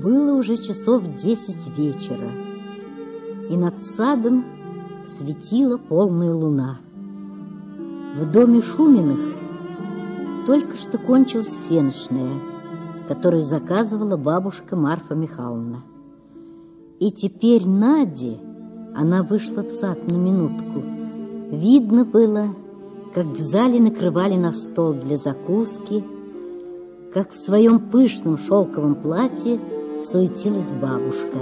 Было уже часов 10 вечера, и над садом светила полная луна. В доме Шуминых только что кончилась всенощная, которую заказывала бабушка Марфа Михайловна. И теперь Наде, она вышла в сад на минутку, видно было, как в зале накрывали на стол для закуски, как в своем пышном шелковом платье суетилась бабушка.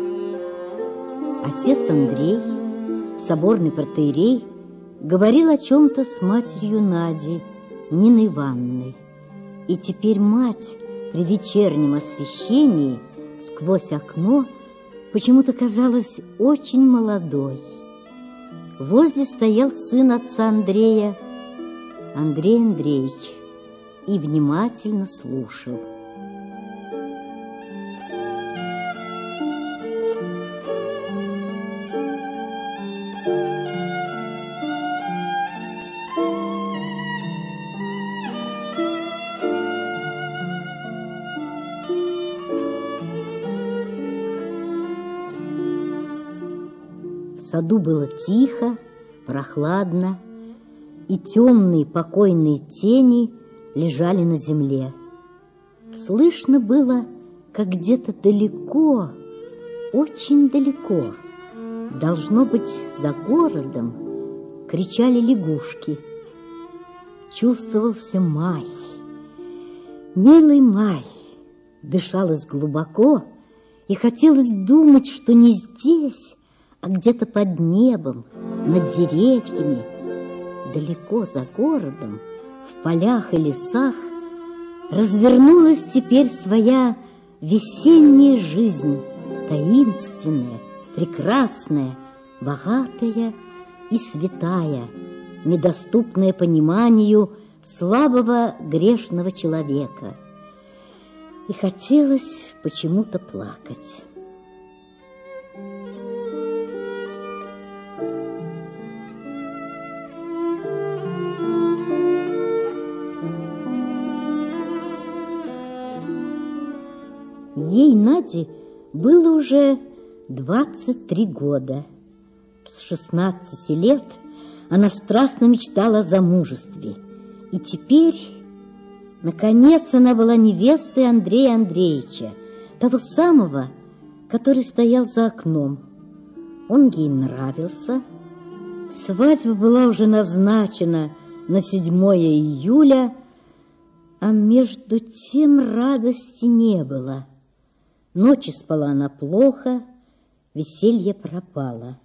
Отец Андрей, соборный протоиерей, говорил о чем-то с матерью Нади, Ниной Ивановной. И теперь мать при вечернем освещении сквозь окно почему-то казалась очень молодой. Возле стоял сын отца Андрея, Андрей Андреевич, и внимательно слушал. В саду было тихо, прохладно, и темные покойные тени лежали на земле. Слышно было, как где-то далеко, очень далеко, должно быть, за городом, кричали лягушки. Чувствовался май, милый май, дышалось глубоко, и хотелось думать, что не здесь, а где-то под небом, над деревьями, далеко за городом, в полях и лесах, развернулась теперь своя весенняя жизнь, таинственная, прекрасная, богатая и святая, недоступная пониманию слабого грешного человека. И хотелось почему-то плакать. Ей, Наде, было уже 23 года. С 16 лет она страстно мечтала о замужестве. И теперь, наконец, она была невестой Андрея Андреевича, того самого, который стоял за окном. Он ей нравился. Свадьба была уже назначена на 7 июля, а между тем радости не было. Ночи спала она плохо, веселье пропало.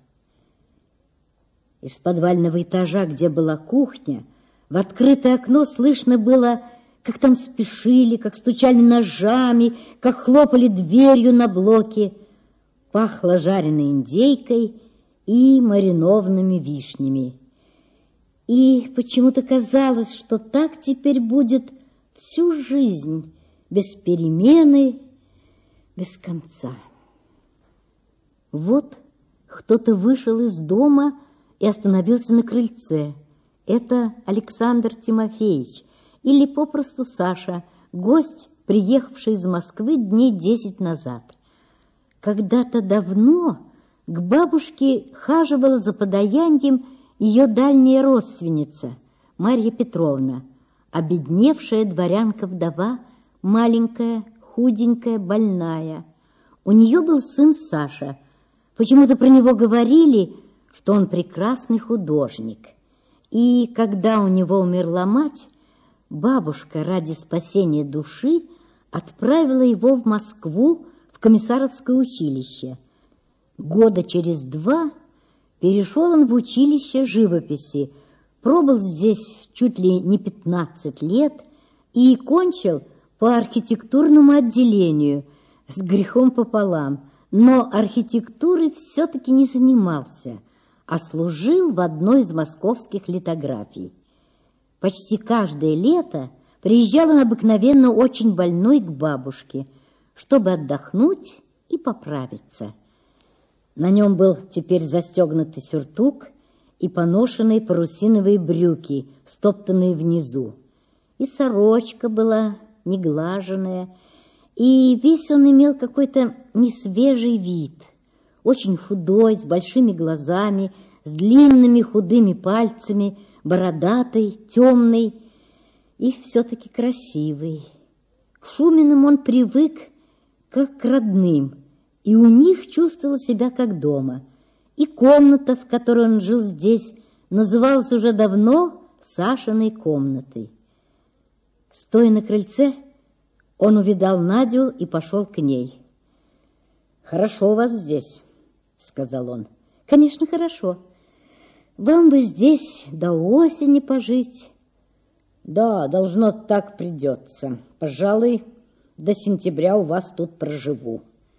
Из подвального этажа, где была кухня, в открытое окно слышно было, как там спешили, как стучали ножами, как хлопали дверью на блоке. Пахло жареной индейкой и маринованными вишнями. И почему-то казалось, что так теперь будет всю жизнь, без перемены, без конца. Вот кто-то вышел из дома и остановился на крыльце. Это Александр Тимофеевич, или попросту Саша, гость, приехавший из Москвы дней 10 назад. Когда-то давно к бабушке хаживала за подаянием ее дальняя родственница Марья Петровна, обедневшая дворянка-вдова, маленькая, худенькая, больная. У нее был сын Саша. Почему-то про него говорили, что он прекрасный художник. И когда у него умерла мать, бабушка ради спасения души отправила его в Москву в комиссаровское училище. Года через 2 перешел он в училище живописи, пробыл здесь чуть ли не 15 лет и кончил по архитектурному отделению с грехом пополам, но архитектурой все-таки не занимался, а служил в одной из московских литографий. Почти каждое лето приезжал он обыкновенно очень больной к бабушке, чтобы отдохнуть и поправиться. На нем был теперь застегнутый сюртук и поношенные парусиновые брюки, стоптанные внизу. И сорочка была неглаженная, и весь он имел какой-то несвежий вид, очень худой, с большими глазами, с длинными худыми пальцами, бородатый, темный и все-таки красивый. К Шуминым он привык как к родным, и у них чувствовал себя как дома. И комната, в которой он жил здесь, называлась уже давно Сашиной комнатой. Стоя на крыльце, он увидал Надю и пошел к ней. «Хорошо у вас здесь», — сказал он. «Конечно, хорошо. Вам бы здесь до осени пожить». «Да, должно, так придется. Пожалуй, до сентября у вас тут проживу».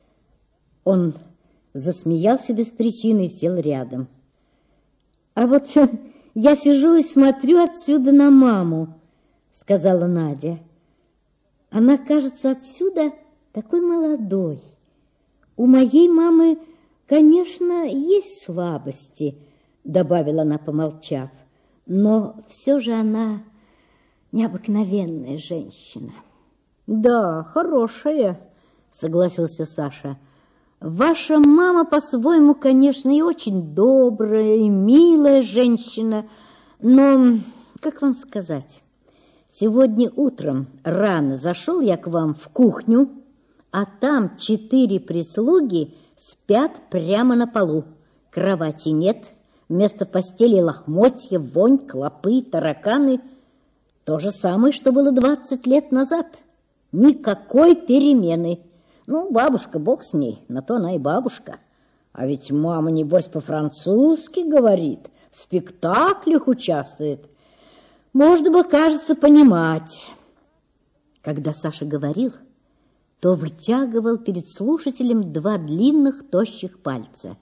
Он засмеялся без причины и сел рядом. «А вот я сижу и смотрю отсюда на маму», — сказала Надя. «Она, кажется, отсюда такой молодой. У моей мамы, конечно, есть слабости», — добавила она, помолчав, «но все же она необыкновенная женщина». «Да, хорошая», — согласился Саша. «Ваша мама по-своему, конечно, и очень добрая, и милая женщина, но, как вам сказать, сегодня утром рано зашел я к вам в кухню, а там 4 прислуги спят прямо на полу. Кровати нет, вместо постели лохмотья, вонь, клопы, тараканы. То же самое, что было 20 лет назад. Никакой перемены. Ну, бабушка, бог с ней, на то она и бабушка. А ведь мама, небось, по-французски говорит, в спектаклях участвует. Можно бы, кажется, понимать». Когда Саша говорил, то вытягивал перед слушателем 2 длинных тощих пальца.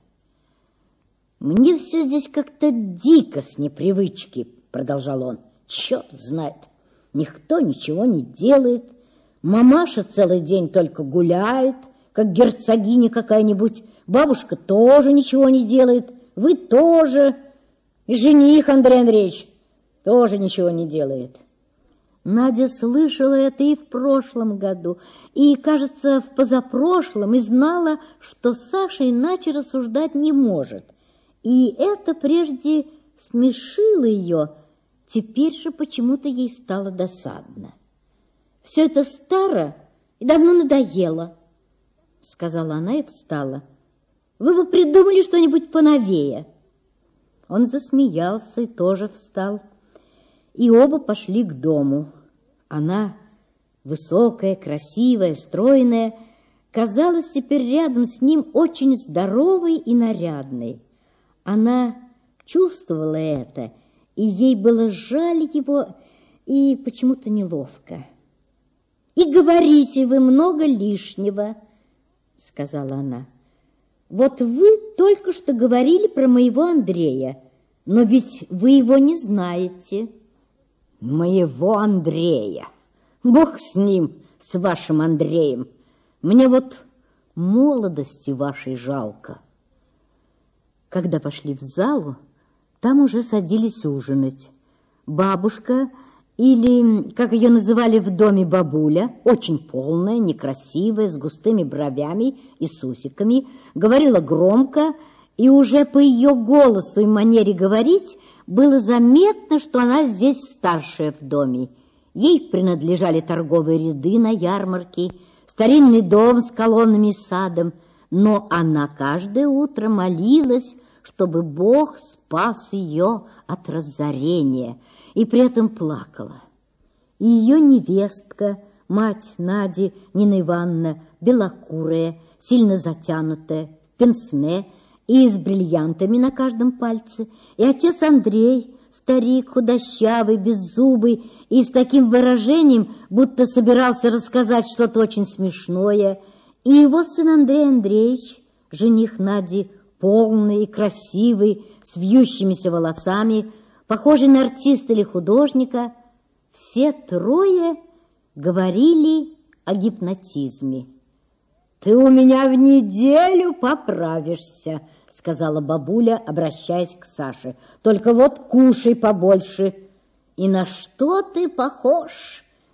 «Мне все здесь как-то дико с непривычки», — продолжал он. «Черт знает, никто ничего не делает. Мамаша целый день только гуляет, как герцогиня какая-нибудь. Бабушка тоже ничего не делает. Вы тоже. И жених Андрей Андреевич тоже ничего не делает». Надя слышала это и в прошлом году, и, кажется, в позапрошлом, и знала, что Саша иначе рассуждать не может. И это прежде смешило ее, теперь же почему-то ей стало досадно. «Все это старо и давно надоело», — сказала она и встала. «Вы бы придумали что-нибудь поновее». Он засмеялся и тоже встал. И оба пошли к дому. Она, высокая, красивая, стройная, казалась теперь рядом с ним очень здоровой и нарядной. Она чувствовала это, и ей было жаль его и почему-то неловко. «И говорите вы много лишнего», — сказала она. «Вот вы только что говорили про моего Андрея, но ведь вы его не знаете». «Моего Андрея! Бог с ним, с вашим Андреем! Мне вот молодости вашей жалко». Когда пошли в залу, там уже садились ужинать. Бабушка, или, как ее называли в доме, бабуля, очень полная, некрасивая, с густыми бровями и с усиками, говорила громко, и уже по ее голосу и манере говорить было заметно, что она здесь старшая в доме. Ей принадлежали торговые ряды на ярмарке, старинный дом с колоннами и садом, но она каждое утро молилась, чтобы Бог спас ее от разорения, и при этом плакала. И ее невестка, мать Нади, Нина Ивановна, белокурая, сильно затянутая, в пенсне и с бриллиантами на каждом пальце, и отец Андрей, старик, худощавый, беззубый, и с таким выражением, будто собирался рассказать что-то очень смешное, и его сын Андрей Андреевич, жених Нади, полный и красивый, с вьющимися волосами, похожий на артиста или художника, все трое говорили о гипнотизме. «Ты у меня в неделю поправишься», — сказала бабуля, обращаясь к Саше. «Только вот кушай побольше». «И на что ты похож?» —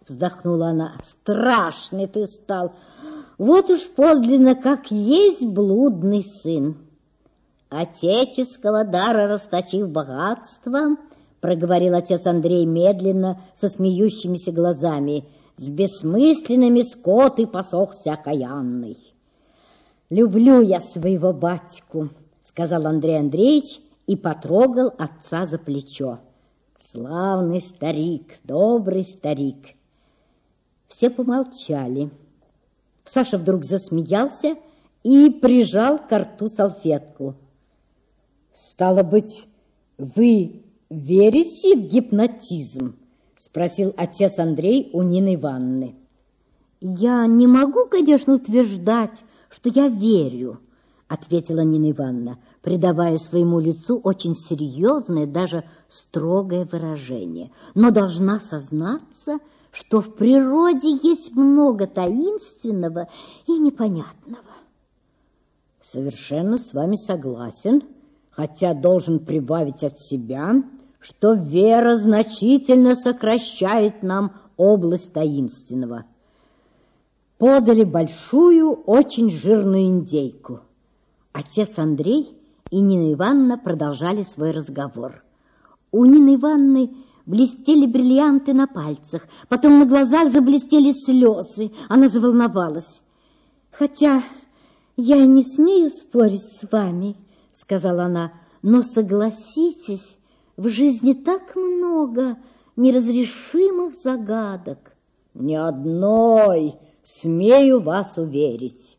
вздохнула она. Страшный ты стал. Вот уж подлинно, как есть блудный сын. Отеческого дара расточив богатство, проговорил отец Андрей медленно, со смеющимися глазами, с бессмысленными скот и посохся окаянный. Люблю я своего батьку, сказал Андрей Андреевич и потрогал отца за плечо. Славный старик, добрый старик. Все помолчали. Саша вдруг засмеялся и прижал к рту салфетку. Стало быть, вы верите в гипнотизм? Спросил отец Андрей у Нины Ивановны. Я не могу, конечно, утверждать, что я верю, ответила Нина Ивановна, придавая своему лицу очень серьезное, даже строгое выражение. Но должна сознаться, что в природе есть много таинственного и непонятного. Совершенно с вами согласен, хотя должен прибавить от себя, что вера значительно сокращает нам область таинственного. Подали большую, очень жирную индейку. Отец Андрей и Нина Ивановна продолжали свой разговор. У Нины Ивановны блестели бриллианты на пальцах, потом на глазах заблестели слезы. Она заволновалась. «Хотя я и не смею спорить с вами, — сказала она, — но согласитесь, в жизни так много неразрешимых загадок». «Ни одной, смею вас уверить».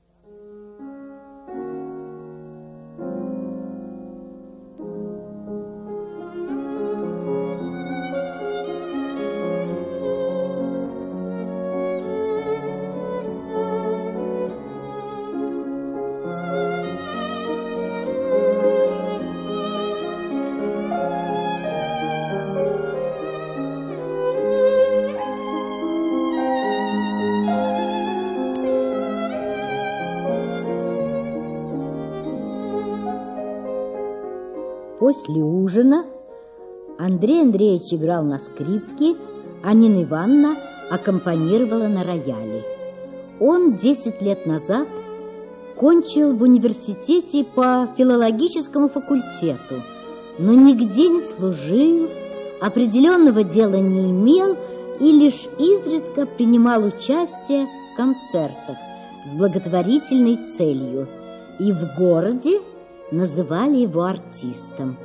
После ужина Андрей Андреевич играл на скрипке, а Нина Ивановна аккомпанировала на рояле. Он 10 лет назад кончил в университете по филологическому факультету, но нигде не служил, определенного дела не имел и лишь изредка принимал участие в концертах с благотворительной целью, и в городе называли его артистом.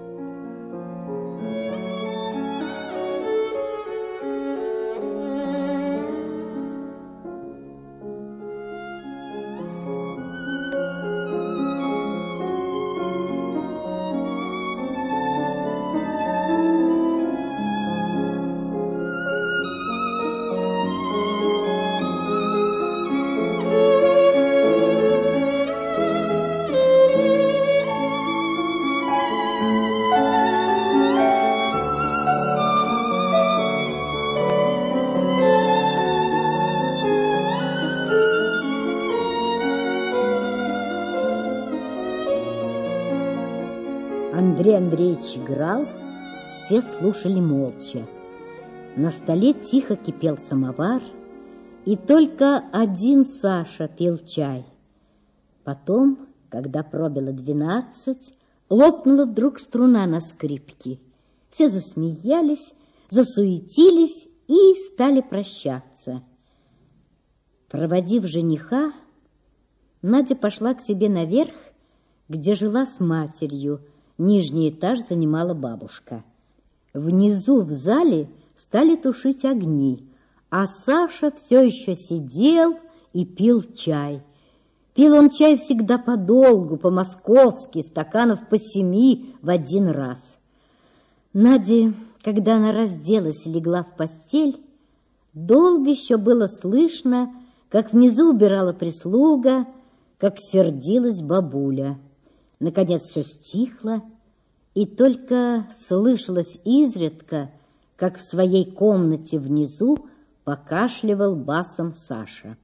Андрей Андреевич играл, все слушали молча. На столе тихо кипел самовар, и только один Саша пил чай. Потом, когда пробило 12, лопнула вдруг струна на скрипке. Все засмеялись, засуетились и стали прощаться. Проводив жениха, Надя пошла к себе наверх, где жила с матерью. Нижний этаж занимала бабушка. Внизу в зале стали тушить огни, а Саша все еще сидел и пил чай. Пил он чай всегда подолгу, по-московски, стаканов по 7 в один раз. Надя, когда она разделась и легла в постель, долго еще было слышно, как внизу убирала прислуга, как сердилась бабуля. Наконец все стихло, и только слышалось изредка, как в своей комнате внизу покашливал басом Саша.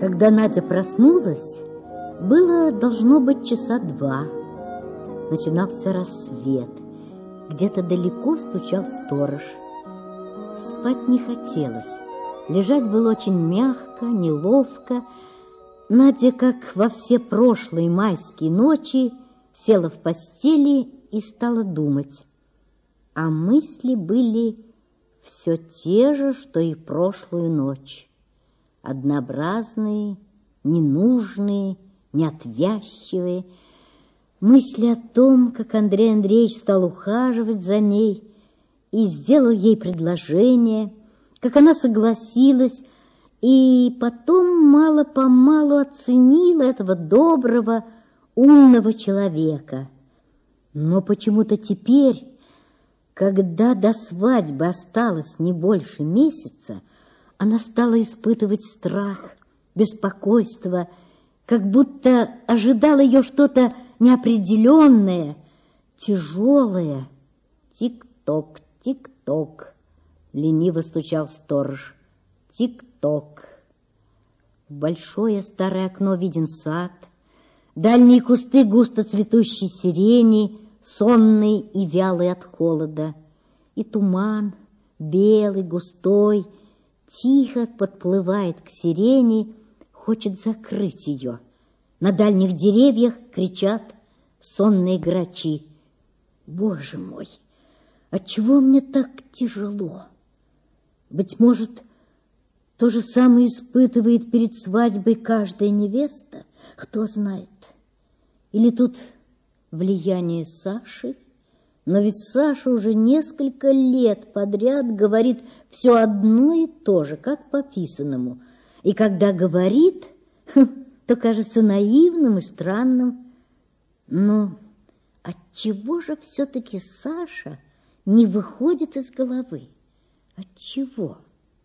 Когда Надя проснулась, было, должно быть, часа 2. Начинался рассвет. Где-то далеко стучал сторож. Спать не хотелось. Лежать было очень мягко, неловко. Надя, как во все прошлые майские ночи, села в постели и стала думать. А мысли были все те же, что и прошлую ночь. Однообразные, ненужные, неотвязчивые. Мысли о том, как Андрей Андреевич стал ухаживать за ней и сделал ей предложение, как она согласилась, и потом мало-помалу оценила этого доброго, умного человека. Но почему-то теперь, когда до свадьбы осталось не больше месяца, она стала испытывать страх, беспокойство, как будто ожидало ее что-то неопределенное, тяжелое. Тик-ток, тик-ток, лениво стучал сторож. Тик-ток. В большое старое окно виден сад, дальние кусты густо цветущей сирени, сонные и вялые от холода, и туман, белый, густой, тихо подплывает к сирени, хочет закрыть ее. На дальних деревьях кричат сонные грачи. Боже мой, отчего мне так тяжело? Быть может, то же самое испытывает перед свадьбой каждая невеста, кто знает. Или тут влияние Саши? Но ведь Саша уже несколько лет подряд говорит все одно и то же, как по писанному. И когда говорит, то кажется наивным и странным. Но отчего же все-таки Саша не выходит из головы? Отчего?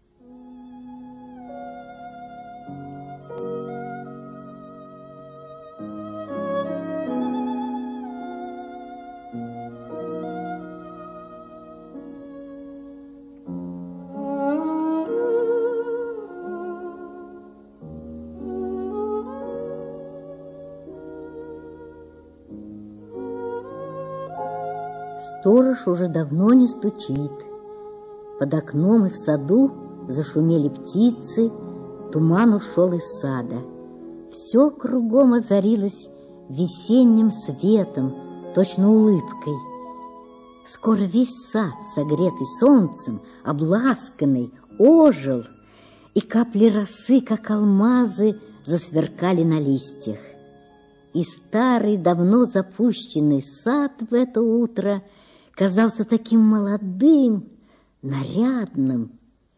Сторож уже давно не стучит. Под окном и в саду зашумели птицы, туман ушел из сада. Все кругом озарилось весенним светом, точно улыбкой. Скоро весь сад, согретый солнцем, обласканный, ожил, и капли росы, как алмазы, засверкали на листьях. И старый, давно запущенный сад в это утро казался таким молодым, нарядным.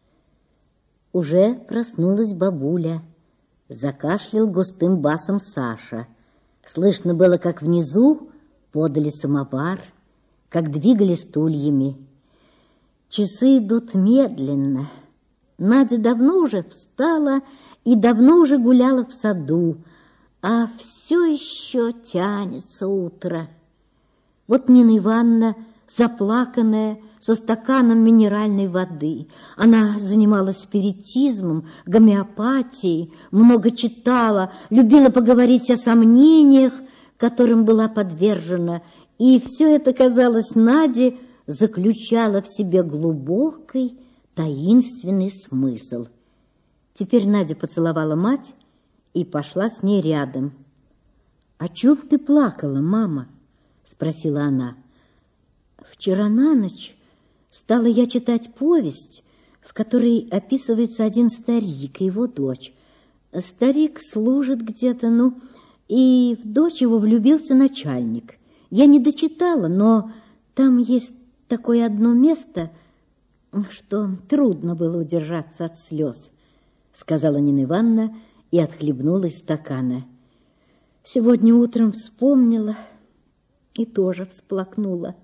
Уже проснулась бабуля. Закашлял густым басом Саша. Слышно было, как внизу подали самовар, как двигали стульями. Часы идут медленно. Надя давно уже встала и давно уже гуляла в саду, а все еще тянется утро. Вот Нина Ивановна, заплаканная, со стаканом минеральной воды. Она занималась спиритизмом, гомеопатией, много читала, любила поговорить о сомнениях, которым была подвержена, и все это, казалось, Наде заключало в себе глубокий, таинственный смысл. Теперь Надя поцеловала мать и пошла с ней рядом. «О чем ты плакала, мама?» — спросила она. «Вчера на ночь стала я читать повесть, в которой описывается один старик и его дочь. Старик служит где-то, и в дочь его влюбился начальник. Я не дочитала, но там есть такое одно место, что трудно было удержаться от слез», — сказала Нина Ивановна и отхлебнула из стакана. «Сегодня утром вспомнила и тоже всплакнула.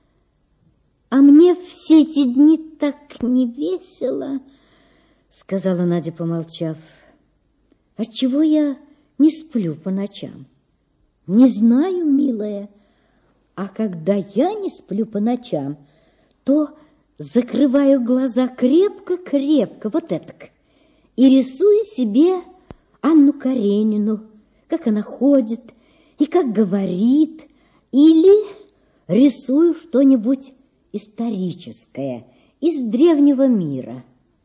А мне все эти дни так не весело», — сказала Надя, помолчав. «Отчего я не сплю по ночам?» «Не знаю, милая, а когда я не сплю по ночам, то закрываю глаза крепко-крепко, вот этак, и рисую себе Анну Каренину, как она ходит и как говорит, или рисую что-нибудь историческое из древнего мира.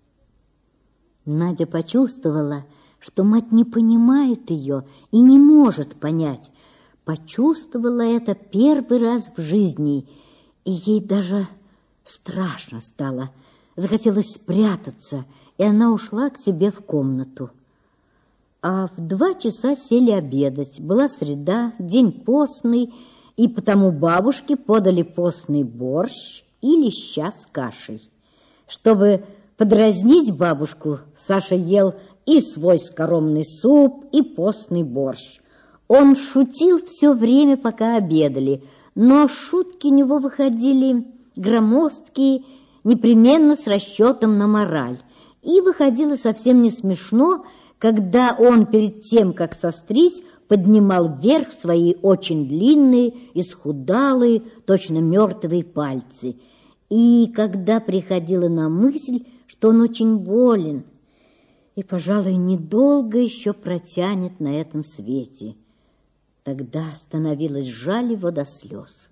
Надя почувствовала, что мать не понимает ее и не может понять. Почувствовала это первый раз в жизни, и ей даже страшно стало. Захотелось спрятаться, и она ушла к себе в комнату. А в 2 часа сели обедать. Была среда, день постный, и потому бабушке подали постный борщ и леща с кашей. Чтобы подразнить бабушку, Саша ел и свой скоромный суп, и постный борщ. Он шутил все время, пока обедали, но шутки у него выходили громоздкие, непременно с расчетом на мораль. И выходило совсем не смешно, когда он перед тем, как сострить, поднимал вверх свои очень длинные, исхудалые, точно мертвые пальцы. И когда приходила на мысль, что он очень болен и, пожалуй, недолго еще протянет на этом свете, тогда становилось жаль его до слез.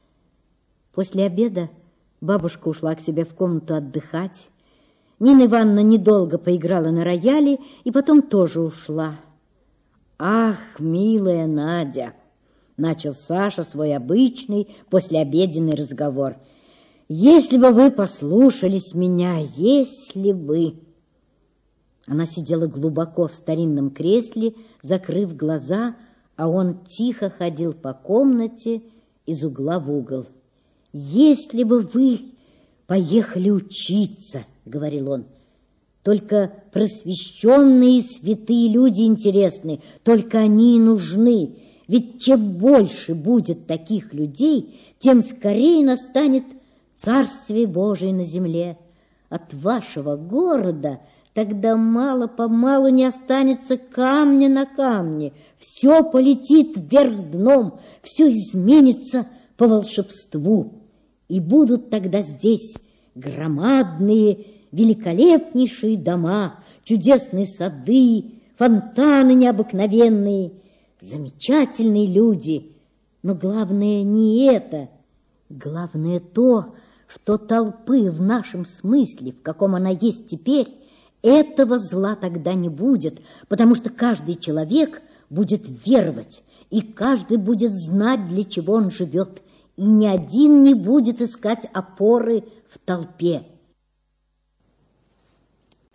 После обеда бабушка ушла к себе в комнату отдыхать. Нина Ивановна недолго поиграла на рояле и потом тоже ушла. «Ах, милая Надя!» — начал Саша свой обычный послеобеденный разговор. «Если бы вы послушались меня, если бы...» Она сидела глубоко в старинном кресле, закрыв глаза, а он тихо ходил по комнате из угла в угол. «Если бы вы поехали учиться, — говорил он, — только просвещенные и святые люди интересны, только они и нужны. Ведь чем больше будет таких людей, тем скорее настанет Царствие Божие на земле. От вашего города тогда мало-помалу не останется камня на камне. Все полетит вверх дном, все изменится по волшебству. И будут тогда здесь громадные, великолепнейшие дома, чудесные сады, фонтаны необыкновенные, замечательные люди. Но главное не это. Главное то, что толпы в нашем смысле, в каком она есть теперь, этого зла тогда не будет, потому что каждый человек будет веровать, и каждый будет знать, для чего он живет, и ни один не будет искать опоры в толпе.